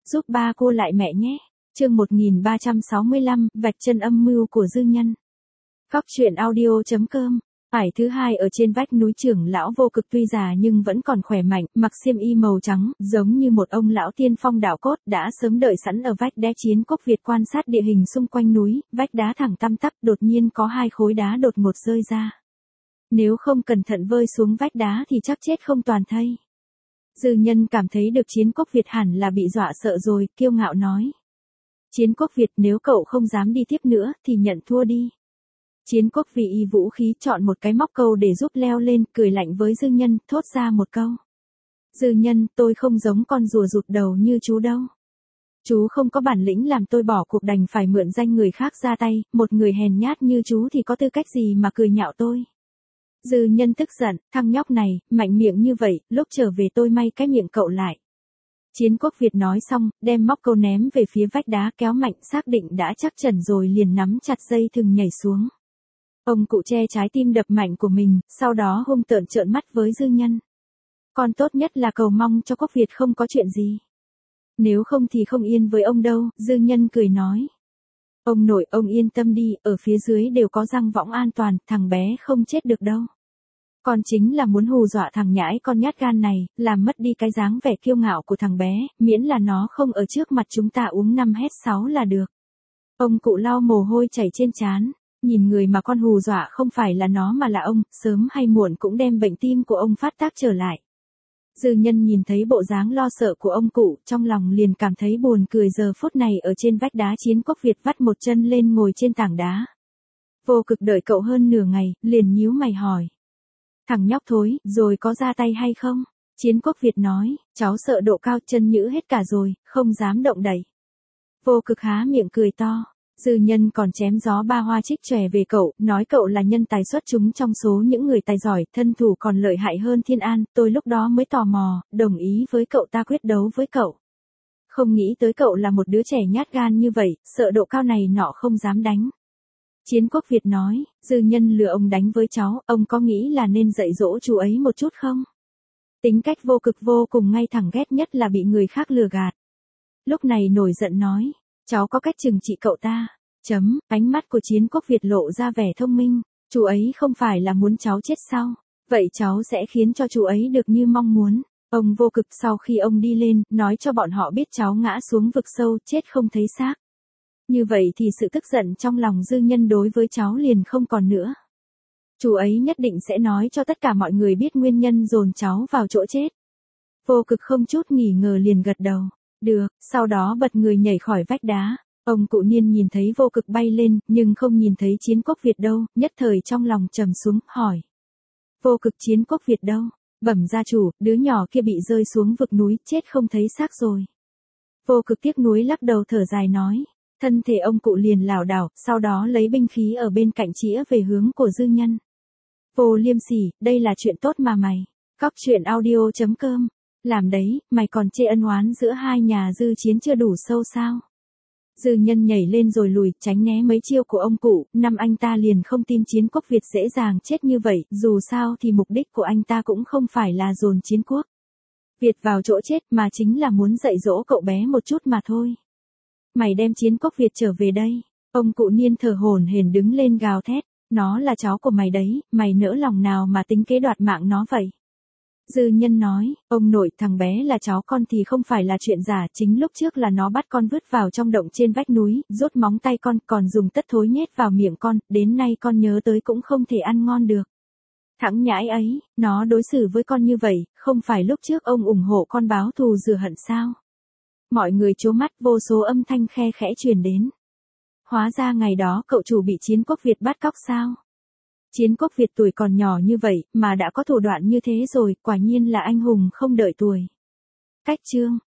giúp ba cô lại mẹ nhé. Chương 1365, vạch chân âm mưu của dư nhân. Góc truyện audio.com. Ải thứ hai ở trên vách núi trưởng lão Vô Cực tuy già nhưng vẫn còn khỏe mạnh, mặc xiêm y màu trắng, giống như một ông lão tiên phong đạo cốt đã sớm đợi sẵn ở vách đá Chiến Quốc Việt quan sát địa hình xung quanh núi, vách đá thẳng tăm tắp đột nhiên có hai khối đá đột ngột rơi ra. Nếu không cẩn thận vơi xuống vách đá thì chắc chết không toàn thây. Dư nhân cảm thấy được Chiến Quốc Việt hẳn là bị dọa sợ rồi, kiêu ngạo nói. Chiến Quốc Việt, nếu cậu không dám đi tiếp nữa thì nhận thua đi. Chiến Quốc vì y vũ khí chọn một cái móc câu để giúp leo lên, cười lạnh với dư nhân, thốt ra một câu. Dư nhân, tôi không giống con rùa rụt đầu như chú đâu. Chú không có bản lĩnh làm tôi bỏ cuộc đành phải mượn danh người khác ra tay, một người hèn nhát như chú thì có tư cách gì mà cười nhạo tôi. Dư nhân tức giận, thằng nhóc này, mạnh miệng như vậy, lúc trở về tôi may cái miệng cậu lại. Chiến Quốc Việt nói xong, đem móc câu ném về phía vách đá kéo mạnh xác định đã chắc chắn rồi liền nắm chặt dây thừng nhảy xuống. Ông cụ che trái tim đập mạnh của mình, sau đó hung tợn trợn mắt với dư nhân. Con tốt nhất là cầu mong cho Quốc Việt không có chuyện gì. Nếu không thì không yên với ông đâu, dư nhân cười nói. Ông nội, ông yên tâm đi, ở phía dưới đều có răng võng an toàn, thằng bé không chết được đâu. Con chính là muốn hù dọa thằng nhãi con nhát gan này, làm mất đi cái dáng vẻ kiêu ngạo của thằng bé, miễn là nó không ở trước mặt chúng ta uống 5 hét 6 là được. Ông cụ lau mồ hôi chảy trên trán, nhìn người mà con hù dọa không phải là nó mà là ông, sớm hay muộn cũng đem bệnh tim của ông phát tác trở lại. Dư nhân nhìn thấy bộ dáng lo sợ của ông cụ, trong lòng liền cảm thấy buồn cười. Giờ phút này ở trên vách đá Chiến Quốc Việt vắt một chân lên ngồi trên tảng đá. Vô Cực đợi cậu hơn nửa ngày, liền nhíu mày hỏi. Thằng nhóc thối, rồi có ra tay hay không? Chiến Quốc Việt nói, cháu sợ độ cao chân nhữ hết cả rồi, không dám động đậy. Vô Cực há miệng cười to. Dư nhân còn chém gió ba hoa trích chòe về cậu, nói cậu là nhân tài xuất chúng trong số những người tài giỏi, thân thủ còn lợi hại hơn Thiên An, tôi lúc đó mới tò mò, đồng ý với cậu ta quyết đấu với cậu. Không nghĩ tới cậu là một đứa trẻ nhát gan như vậy, sợ độ cao này nọ không dám đánh. Chiến Quốc Việt nói, dư nhân lừa ông đánh với cháu, ông có nghĩ là nên dạy dỗ chú ấy một chút không? Tính cách Vô Cực vô cùng ngay thẳng, ghét nhất là bị người khác lừa gạt. Lúc này nổi giận nói. Cháu có cách trừng trị cậu ta. Ánh mắt của Chiến Quốc Việt lộ ra vẻ thông minh. Chú ấy không phải là muốn cháu chết sao? Vậy cháu sẽ khiến cho chú ấy được như mong muốn. Ông Vô Cực sau khi ông đi lên, nói cho bọn họ biết cháu ngã xuống vực sâu, chết không thấy xác. Như vậy thì sự tức giận trong lòng dư nhân đối với cháu liền không còn nữa. Chú ấy nhất định sẽ nói cho tất cả mọi người biết nguyên nhân dồn cháu vào chỗ chết. Vô Cực không chút nghỉ ngờ liền gật đầu. Được, sau đó bật người nhảy khỏi vách đá. Ông cụ Niên nhìn thấy Vô Cực bay lên, nhưng không nhìn thấy Chiến Quốc Việt đâu, nhất thời trong lòng trầm xuống, hỏi. Vô Cực, Chiến Quốc Việt đâu? Bẩm gia chủ, đứa nhỏ kia bị rơi xuống vực núi, chết không thấy xác rồi. Vô Cực tiếc nuối lắc đầu thở dài nói. Thân thể ông cụ liền lảo đảo, sau đó lấy binh khí ở bên cạnh chĩa về hướng của dư nhân. Vô Liêm Sỉ, đây là chuyện tốt mà mày. Góc truyện audio.com. Làm đấy, mày còn chê ân oán giữa hai nhà Dư Chiến chưa đủ sâu sao? Dư nhân nhảy lên rồi lùi, tránh né mấy chiêu của ông cụ, năm anh ta liền không tin Chiến Quốc Việt dễ dàng chết như vậy, dù sao thì mục đích của anh ta cũng không phải là dồn Chiến Quốc Việt vào chỗ chết mà chính là muốn dạy dỗ cậu bé một chút mà thôi. Mày đem Chiến Quốc Việt trở về đây. Ông cụ Niên thở hổn hển đứng lên gào thét, nó là cháu của mày đấy, mày nỡ lòng nào mà tính kế đoạt mạng nó vậy? Dư nhân nói, ông nội, thằng bé là cháu con thì không phải là chuyện giả, chính lúc trước là nó bắt con vứt vào trong động trên vách núi, rút móng tay con, còn dùng tất thối nhét vào miệng con, đến nay con nhớ tới cũng không thể ăn ngon được. Thằng nhãi ấy, nó đối xử với con như vậy, không phải lúc trước ông ủng hộ con báo thù rửa hận sao? Mọi người trố mắt, vô số âm thanh khe khẽ truyền đến. Hóa ra ngày đó cậu chủ bị Chiến Quốc Việt bắt cóc sao? Chiến Quốc Việt tuổi còn nhỏ như vậy, mà đã có thủ đoạn như thế rồi, quả nhiên là anh hùng không đợi tuổi. Cách chương